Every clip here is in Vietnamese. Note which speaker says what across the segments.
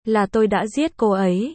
Speaker 1: là tôi đã giết cô ấy.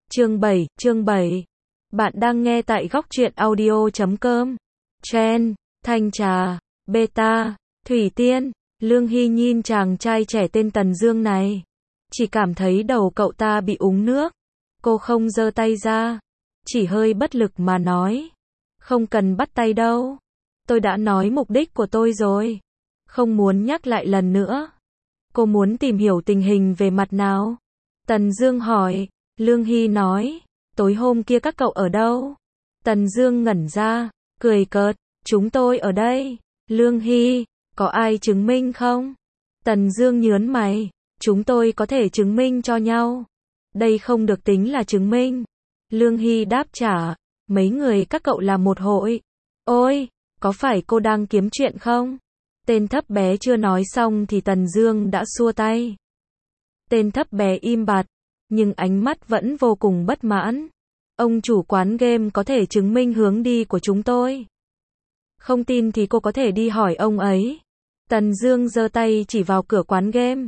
Speaker 1: Chương 7. Bạn đang nghe tại góc truyện audio.com. Chen, thanh trà, beta, thủy tiên. Lương Hy nhìn chàng trai trẻ tên Tần Dương này, chỉ cảm thấy đầu cậu ta bị úng nước. Cô không giơ tay ra, chỉ hơi bất lực mà nói, không cần bắt tay đâu. Tôi đã nói mục đích của tôi rồi, không muốn nhắc lại lần nữa. Cô muốn tìm hiểu tình hình về mặt nào? Tần Dương hỏi. Lương Hy nói, tối hôm kia các cậu ở đâu? Tần Dương ngẩn ra, cười cợt, chúng tôi ở đây. Lương Hy, có ai chứng minh không? Tần Dương nhướng mày, chúng tôi có thể chứng minh cho nhau. Đây không được tính là chứng minh. Lương Hy đáp trả, mấy người các cậu là một hội. Ôi, có phải cô đang kiếm chuyện không? Tên thấp bé chưa nói xong thì Tần Dương đã xua tay. Tên thấp bé im bặt, nhưng ánh mắt vẫn vô cùng bất mãn. Ông chủ quán game có thể chứng minh hướng đi của chúng tôi. Không tin thì cô có thể đi hỏi ông ấy. Tần Dương giơ tay chỉ vào cửa quán game.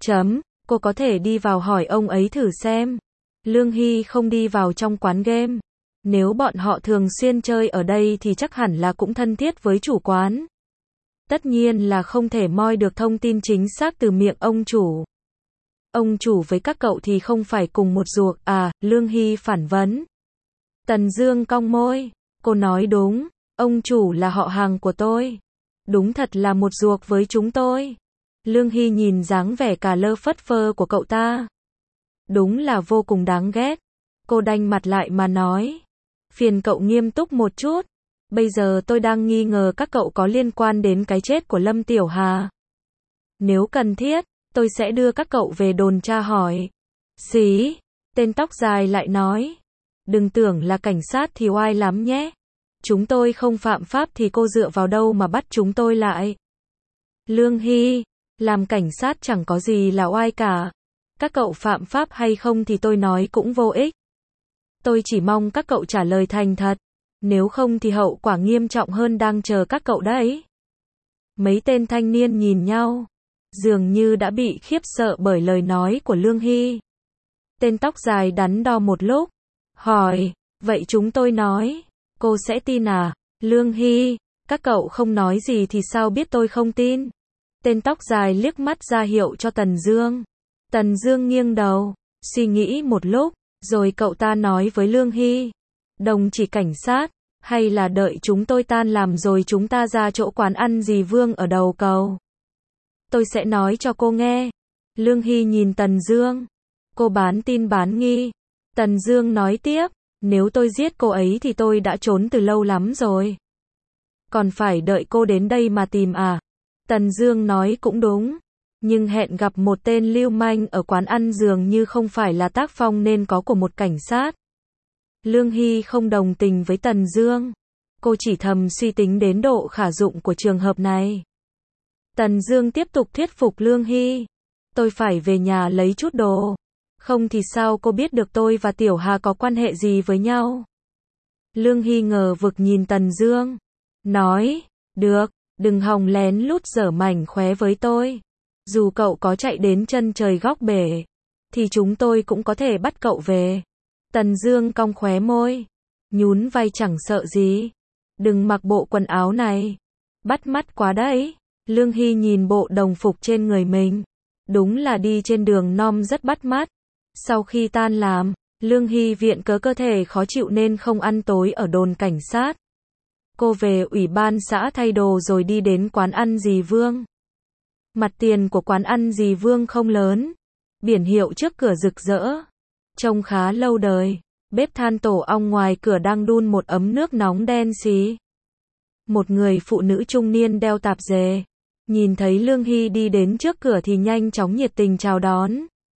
Speaker 1: Cô có thể đi vào hỏi ông ấy thử xem. Lương Hy không đi vào trong quán game. Nếu bọn họ thường xuyên chơi ở đây thì chắc hẳn là cũng thân thiết với chủ quán. Tất nhiên là không thể moi được thông tin chính xác từ miệng ông chủ. Ông chủ với các cậu thì không phải cùng một ruột à? Lương Hy phản vấn. Tần Dương cong môi. Cô nói đúng, ông chủ là họ hàng của tôi. Đúng thật là một ruột với chúng tôi. Lương Hy nhìn dáng vẻ cà lơ phất phơ của cậu ta, đúng là vô cùng đáng ghét. Cô đanh mặt lại mà nói, phiền cậu nghiêm túc một chút. Bây giờ tôi đang nghi ngờ các cậu có liên quan đến cái chết của Lâm Tiểu Hà. Nếu cần thiết, tôi sẽ đưa các cậu về đồn tra hỏi. Xí, tên tóc dài lại nói, đừng tưởng là cảnh sát thì oai lắm nhé. Chúng tôi không phạm pháp thì cô dựa vào đâu mà bắt chúng tôi lại? Lương Hy, làm cảnh sát chẳng có gì là oai cả. Các cậu phạm pháp hay không thì tôi nói cũng vô ích. Tôi chỉ mong các cậu trả lời thành thật. Nếu không thì hậu quả nghiêm trọng hơn đang chờ các cậu đấy. Mấy tên thanh niên nhìn nhau, dường như đã bị khiếp sợ bởi lời nói của Lương Hy. Tên tóc dài đắn đo một lúc, hỏi, vậy chúng tôi nói, cô sẽ tin à? Lương Hy, các cậu không nói gì thì sao biết tôi không tin? Tên tóc dài liếc mắt ra hiệu cho Tần Dương. Tần Dương nghiêng đầu, suy nghĩ một lúc, rồi cậu ta nói với Lương Hy, đồng chí cảnh sát, hay là đợi chúng tôi tan làm rồi chúng ta ra chỗ quán ăn dì Vương ở đầu cầu. Tôi sẽ nói cho cô nghe. Lương Hy nhìn Tần Dương. Cô bán tin bán nghi. Tần Dương nói tiếp, nếu tôi giết cô ấy thì tôi đã trốn từ lâu lắm rồi. Còn phải đợi cô đến đây mà tìm à? Tần Dương nói cũng đúng. Nhưng hẹn gặp một tên lưu manh ở quán ăn dường như không phải là tác phong nên có của một cảnh sát. Lương Hy không đồng tình với Tần Dương. Cô chỉ thầm suy tính đến độ khả dụng của trường hợp này. Tần Dương tiếp tục thuyết phục Lương Hy. Tôi phải về nhà lấy chút đồ. Không thì sao cô biết được tôi và Tiểu Hà có quan hệ gì với nhau? Lương Hy ngờ vực nhìn Tần Dương. Nói, được, đừng hòng lén lút giở mảnh khóe với tôi. Dù cậu có chạy đến chân trời góc bể, thì chúng tôi cũng có thể bắt cậu về. Tần Dương cong khóe môi, nhún vai chẳng sợ gì. Đừng mặc bộ quần áo này, bắt mắt quá đấy. Lương Hy nhìn bộ đồng phục trên người mình, đúng là đi trên đường non rất bắt mắt. Sau khi tan làm, Lương Hy viện cớ cơ thể khó chịu nên không ăn tối ở đồn cảnh sát. Cô về ủy ban xã thay đồ rồi đi đến quán ăn dì Vương. Mặt tiền của quán ăn dì Vương không lớn, biển hiệu trước cửa rực rỡ, trông khá lâu đời. Bếp than tổ ong ngoài cửa đang đun một ấm nước nóng đen xí. Một người phụ nữ trung niên đeo tạp dề, nhìn thấy Lương Hy đi đến trước cửa thì nhanh chóng nhiệt tình chào đón.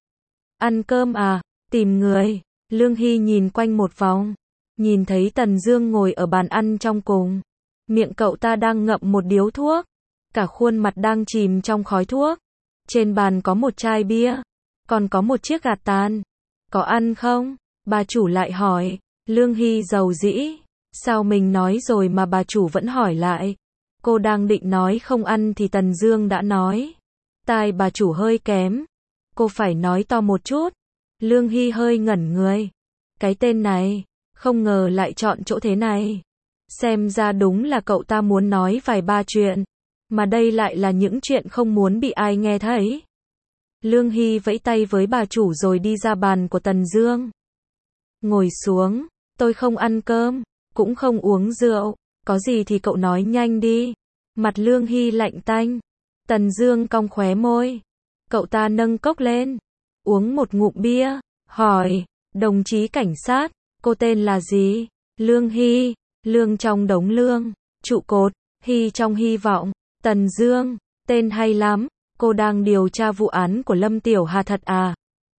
Speaker 1: Ăn cơm à? Tìm người. Lương Hy nhìn quanh một vòng, nhìn thấy Tần Dương ngồi ở bàn ăn trong cùng. Miệng cậu ta đang ngậm một điếu thuốc, cả khuôn mặt đang chìm trong khói thuốc. Trên bàn có một chai bia, còn có một chiếc gạt tàn. Có ăn không? Bà chủ lại hỏi. Lương Hy dầu dĩ, sao mình nói rồi mà bà chủ vẫn hỏi lại. Cô đang định nói không ăn thì Tần Dương đã nói. Tai bà chủ hơi kém, cô phải nói to một chút. Lương Hy hơi ngẩn người. Cái tên này, không ngờ lại chọn chỗ thế này. Xem ra đúng là cậu ta muốn nói vài ba chuyện, mà đây lại là những chuyện không muốn bị ai nghe thấy. Lương Hy vẫy tay với bà chủ rồi đi ra bàn của Tần Dương. Ngồi xuống, tôi không ăn cơm, cũng không uống rượu, có gì thì cậu nói nhanh đi. Mặt Lương Hy lạnh tanh. Tần Dương cong khóe môi. Cậu ta nâng cốc lên, uống một ngụm bia, hỏi, đồng chí cảnh sát, cô tên là gì? Lương Hy, lương trong đống lương, trụ cột, hy trong hy vọng. Tần Dương, tên hay lắm, cô đang điều tra vụ án của Lâm Tiểu Hà thật à?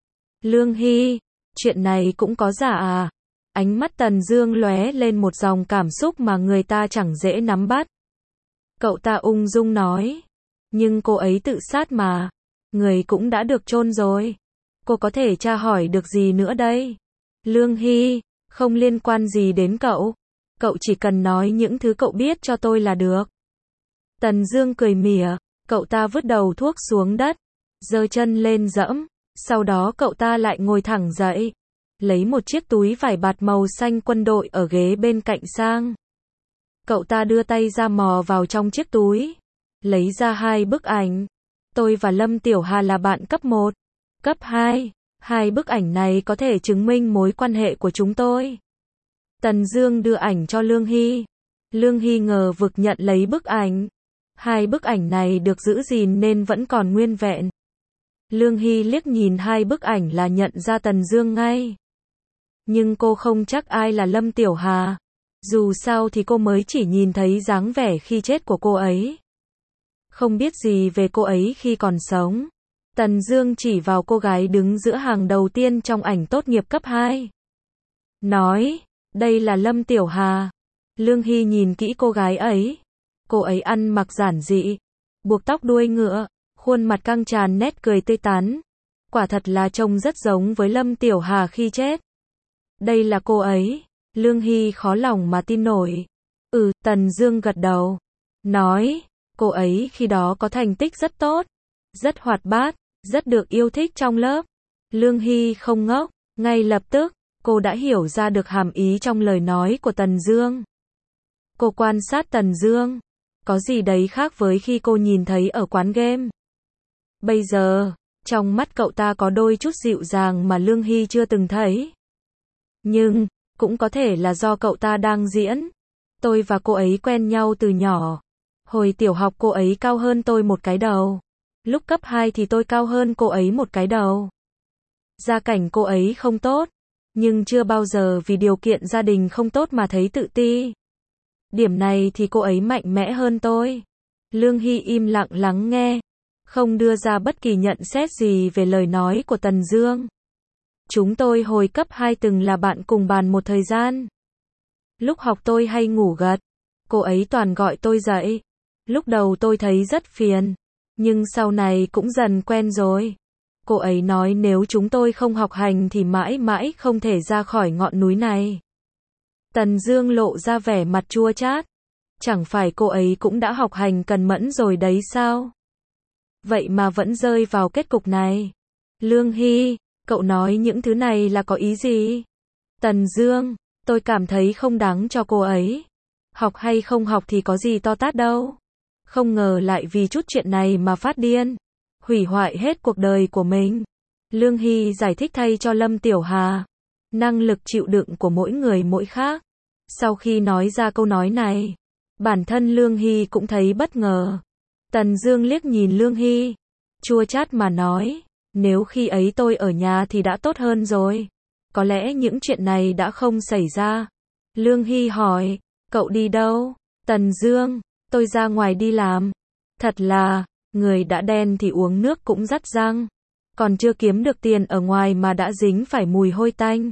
Speaker 1: Lương Hy, chuyện này cũng có giả à? Ánh mắt Tần Dương lóe lên một dòng cảm xúc mà người ta chẳng dễ nắm bắt. Cậu ta ung dung nói, nhưng cô ấy tự sát mà, người cũng đã được chôn rồi. Cô có thể tra hỏi được gì nữa đây? Lương Hy, không liên quan gì đến cậu. Cậu chỉ cần nói những thứ cậu biết cho tôi là được. Tần Dương cười mỉa, cậu ta vứt đầu thuốc xuống đất, giơ chân lên giẫm, sau đó cậu ta lại ngồi thẳng dậy, lấy một chiếc túi vải bạt màu xanh quân đội ở ghế bên cạnh sang. Cậu ta đưa tay ra mò vào trong chiếc túi, lấy ra 2 bức ảnh. Tôi và Lâm Tiểu Hà là bạn cấp 1, cấp 2. 2 bức ảnh này có thể chứng minh mối quan hệ của chúng tôi. Tần Dương đưa ảnh cho Lương Hy. Lương Hy ngờ vực nhận lấy bức ảnh. 2 bức ảnh này được giữ gìn nên vẫn còn nguyên vẹn. Lương Hy liếc nhìn 2 bức ảnh là nhận ra Tần Dương ngay. Nhưng cô không chắc ai là Lâm Tiểu Hà. Dù sao thì cô mới chỉ nhìn thấy dáng vẻ khi chết của cô ấy. Không biết gì về cô ấy khi còn sống. Tần Dương chỉ vào cô gái đứng giữa hàng đầu tiên trong ảnh tốt nghiệp cấp 2. Nói, đây là Lâm Tiểu Hà. Lương Hy nhìn kỹ cô gái ấy. Cô ấy ăn mặc giản dị, buộc tóc đuôi ngựa, khuôn mặt căng tràn nét cười tươi tắn. Quả thật là trông rất giống với Lâm Tiểu Hà khi chết. Đây là cô ấy. Lương Hy khó lòng mà tin nổi. Tần Dương gật đầu. Nói, cô ấy khi đó có thành tích rất tốt, rất hoạt bát, rất được yêu thích trong lớp. Lương Hy không ngốc, ngay lập tức, cô đã hiểu ra được hàm ý trong lời nói của Tần Dương. Cô quan sát Tần Dương, có gì đấy khác với khi cô nhìn thấy ở quán game. Bây giờ, trong mắt cậu ta có đôi chút dịu dàng mà Lương Hy chưa từng thấy. Nhưng, cũng có thể là do cậu ta đang diễn. Tôi và cô ấy quen nhau từ nhỏ. Hồi tiểu học cô ấy cao hơn tôi một cái đầu. Lúc cấp 2 thì tôi cao hơn cô ấy một cái đầu. Gia cảnh cô ấy không tốt, nhưng chưa bao giờ vì điều kiện gia đình không tốt mà thấy tự ti. Điểm này thì cô ấy mạnh mẽ hơn tôi. Lương Hy im lặng lắng nghe, không đưa ra bất kỳ nhận xét gì về lời nói của Tần Dương. Chúng tôi hồi cấp 2 từng là bạn cùng bàn một thời gian. Lúc học tôi hay ngủ gật, cô ấy toàn gọi tôi dậy. Lúc đầu tôi thấy rất phiền, nhưng sau này cũng dần quen rồi. Cô ấy nói nếu chúng tôi không học hành thì mãi mãi không thể ra khỏi ngọn núi này. Tần Dương lộ ra vẻ mặt chua chát. Chẳng phải cô ấy cũng đã học hành cần mẫn rồi đấy sao? Vậy mà vẫn rơi vào kết cục này. Lương Hy, cậu nói những thứ này là có ý gì? Tần Dương, tôi cảm thấy không đáng cho cô ấy. Học hay không học thì có gì to tát đâu. Không ngờ lại vì chút chuyện này mà phát điên, hủy hoại hết cuộc đời của mình. Lương Hy giải thích thay cho Lâm Tiểu Hà. Năng lực chịu đựng của mỗi người mỗi khác. Sau khi nói ra câu nói này, bản thân Lương Hy cũng thấy bất ngờ. Tần Dương liếc nhìn Lương Hy, chua chát mà nói, nếu khi ấy tôi ở nhà thì đã tốt hơn rồi. Có lẽ những chuyện này đã không xảy ra. Lương Hy hỏi, cậu đi đâu? Tần Dương, tôi ra ngoài đi làm. Thật là, người đã đen thì uống nước cũng rắt răng. Còn chưa kiếm được tiền ở ngoài mà đã dính phải mùi hôi tanh.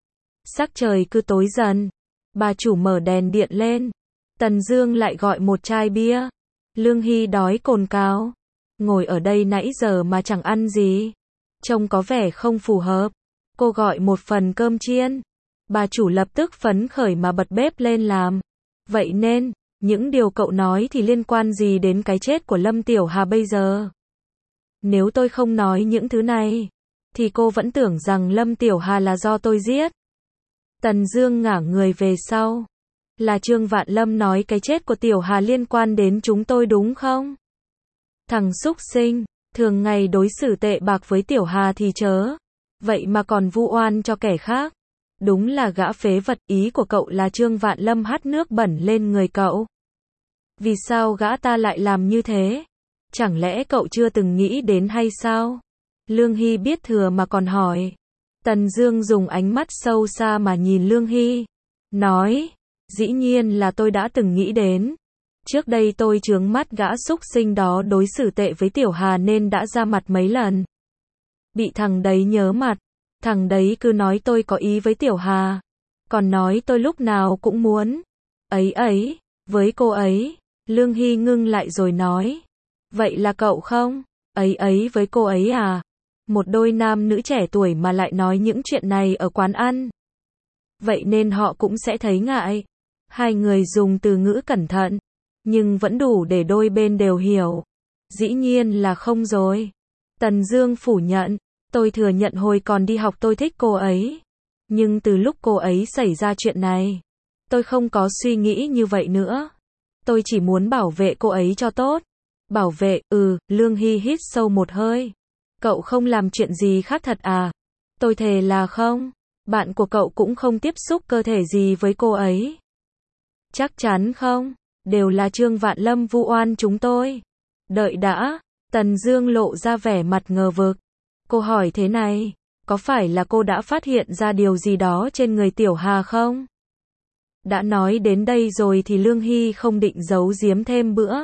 Speaker 1: Sắc trời cứ tối dần. Bà chủ mở đèn điện lên. Tần Dương lại gọi một chai bia. Lương Hy đói cồn cào. Ngồi ở đây nãy giờ mà chẳng ăn gì. Trông có vẻ không phù hợp. Cô gọi một phần cơm chiên. Bà chủ lập tức phấn khởi mà bật bếp lên làm. Vậy nên, những điều cậu nói thì liên quan gì đến cái chết của Lâm Tiểu Hà bây giờ? Nếu tôi không nói những thứ này, thì cô vẫn tưởng rằng Lâm Tiểu Hà là do tôi giết. Tần Dương ngả người về sau. Là Trương Vạn Lâm nói cái chết của Tiểu Hà liên quan đến chúng tôi đúng không? Thằng súc sinh, thường ngày đối xử tệ bạc với Tiểu Hà thì chớ. Vậy mà còn vu oan cho kẻ khác. Đúng là gã phế vật. Ý của cậu là Trương Vạn Lâm hắt nước bẩn lên người cậu. Vì sao gã ta lại làm như thế? Chẳng lẽ cậu chưa từng nghĩ đến hay sao? Lương Hy biết thừa mà còn hỏi. Tần Dương dùng ánh mắt sâu xa mà nhìn Lương Hy. Nói, dĩ nhiên là tôi đã từng nghĩ đến. Trước đây tôi chướng mắt gã súc sinh đó đối xử tệ với Tiểu Hà nên đã ra mặt mấy lần. Bị thằng đấy nhớ mặt. Thằng đấy cứ nói tôi có ý với Tiểu Hà. Còn nói tôi lúc nào cũng muốn. Ấy, với cô ấy. Lương Hy ngưng lại rồi nói. Vậy là cậu không? Ấy với cô ấy à? Một đôi nam nữ trẻ tuổi mà lại nói những chuyện này ở quán ăn. Vậy nên họ cũng sẽ thấy ngại. Hai người dùng từ ngữ cẩn thận, nhưng vẫn đủ để đôi bên đều hiểu. Dĩ nhiên là không rồi. Tần Dương phủ nhận. Tôi thừa nhận hồi còn đi học tôi thích cô ấy. Nhưng từ lúc cô ấy xảy ra chuyện này, tôi không có suy nghĩ như vậy nữa. Tôi chỉ muốn bảo vệ cô ấy cho tốt. Bảo vệ, Lương Hy hít sâu một hơi. Cậu không làm chuyện gì khác thật à? Tôi thề là không. Bạn của cậu cũng không tiếp xúc cơ thể gì với cô ấy. Chắc chắn không? Đều là Trương Vạn Lâm vu oan chúng tôi. Đợi đã. Tần Dương lộ ra vẻ mặt ngờ vực. Cô hỏi thế này, có phải là cô đã phát hiện ra điều gì đó trên người Tiểu Hà không? Đã nói đến đây rồi thì Lương Hy không định giấu giếm thêm bữa.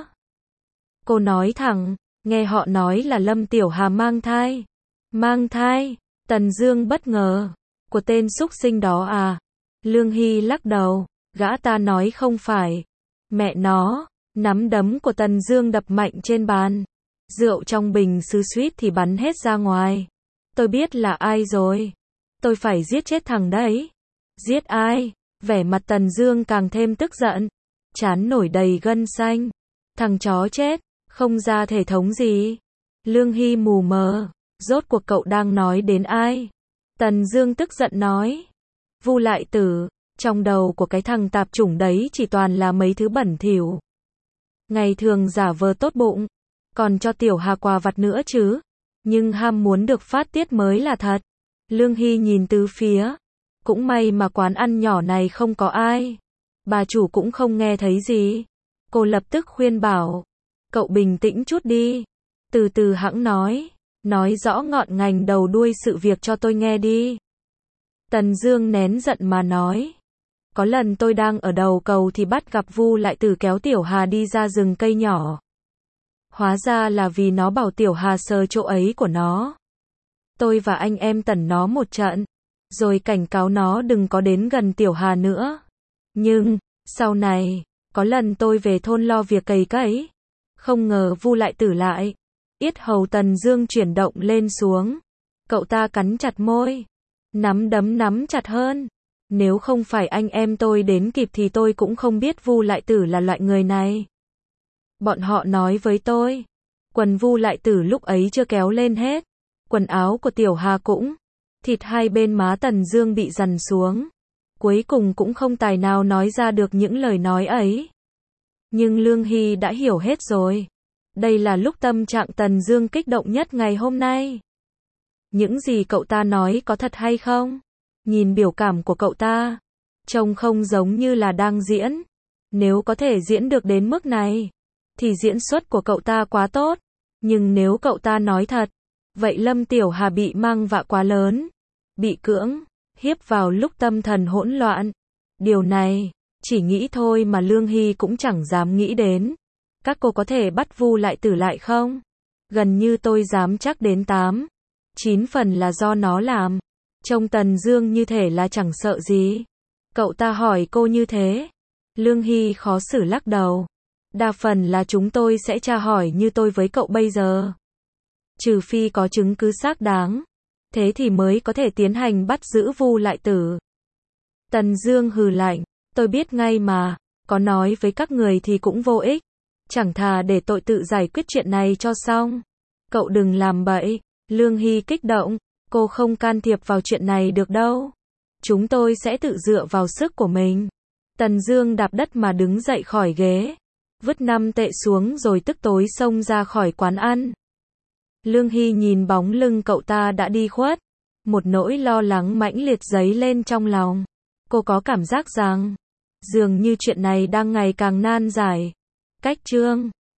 Speaker 1: Cô nói thẳng, nghe họ nói là Lâm Tiểu Hà mang thai. Mang thai? Tần Dương bất ngờ. Của tên súc sinh đó à? Lương Hy lắc đầu, gã ta nói không phải. Mẹ nó, nắm đấm của Tần Dương đập mạnh trên bàn. Rượu trong bình sứ suýt thì bắn hết ra ngoài. Tôi biết là ai rồi. Tôi phải giết chết thằng đấy. Giết ai? Vẻ mặt Tần Dương càng thêm tức giận. Trán nổi đầy gân xanh. Thằng chó chết, không ra thể thống gì. Lương Hy mù mờ. Rốt cuộc cậu đang nói đến ai? Tần Dương tức giận nói. Vu Lại Tử. Trong đầu của cái thằng tạp chủng đấy chỉ toàn là mấy thứ bẩn thỉu. Ngày thường giả vờ tốt bụng. Còn cho Tiểu Hà quà vặt nữa chứ. Nhưng ham muốn được phát tiết mới là thật. Lương Hy nhìn tứ phía. Cũng may mà quán ăn nhỏ này không có ai. Bà chủ cũng không nghe thấy gì. Cô lập tức khuyên bảo. Cậu bình tĩnh chút đi. Từ từ hẵng nói. Nói rõ ngọn ngành đầu đuôi sự việc cho tôi nghe đi. Tần Dương nén giận mà nói. Có lần tôi đang ở đầu cầu thì bắt gặp Vu Lại Tử kéo Tiểu Hà đi ra rừng cây nhỏ. Hóa ra là vì nó bảo Tiểu Hà sờ chỗ ấy của nó. Tôi và anh em tẩn nó một trận, rồi cảnh cáo nó đừng có đến gần Tiểu Hà nữa. Nhưng, sau này, có lần tôi về thôn lo việc cày cấy, không ngờ Vu Lại Tử lại. Yết hầu Tần Dương chuyển động lên xuống. Cậu ta cắn chặt môi, nắm đấm nắm chặt hơn. Nếu không phải anh em tôi đến kịp thì tôi cũng không biết Vu Lại Tử là loại người này. Bọn họ nói với tôi, quần Vu Lại Tử lúc ấy chưa kéo lên hết, quần áo của Tiểu Hà cũng, thịt hai bên má Tần Dương bị dằn xuống. Cuối cùng cũng không tài nào nói ra được những lời nói ấy. Nhưng Lương Hy đã hiểu hết rồi. Đây là lúc tâm trạng Tần Dương kích động nhất ngày hôm nay. Những gì cậu ta nói có thật hay không? Nhìn biểu cảm của cậu ta, trông không giống như là đang diễn. Nếu có thể diễn được đến mức này, thì diễn xuất của cậu ta quá tốt. Nhưng nếu cậu ta nói thật, vậy Lâm Tiểu Hà bị mang vạ quá lớn. Bị cưỡng hiếp vào lúc tâm thần hỗn loạn. Điều này, chỉ nghĩ thôi mà Lương Hy cũng chẳng dám nghĩ đến. Các cô có thể bắt Vu Lại Tử lại không? Gần như tôi dám chắc đến 8-9 phần là do nó làm. Trông Tần Dương như thể là chẳng sợ gì. Cậu ta hỏi cô như thế. Lương Hy khó xử lắc đầu. Đa phần là chúng tôi sẽ tra hỏi như tôi với cậu bây giờ. Trừ phi có chứng cứ xác đáng. Thế thì mới có thể tiến hành bắt giữ Vu Lại Tử. Tần Dương hừ lạnh. Tôi biết ngay mà. Có nói với các người thì cũng vô ích. Chẳng thà để tội tự giải quyết chuyện này cho xong. Cậu đừng làm bậy. Lương Hy kích động. Cô không can thiệp vào chuyện này được đâu. Chúng tôi sẽ tự dựa vào sức của mình. Tần Dương đạp đất mà đứng dậy khỏi ghế, vứt 5 tệ xuống rồi tức tối xông ra khỏi quán ăn. Lương Hy nhìn bóng lưng cậu ta đã đi khuất, một nỗi lo lắng mãnh liệt dấy lên trong lòng. Cô có cảm giác rằng, dường như chuyện này đang ngày càng nan giải. Cách chương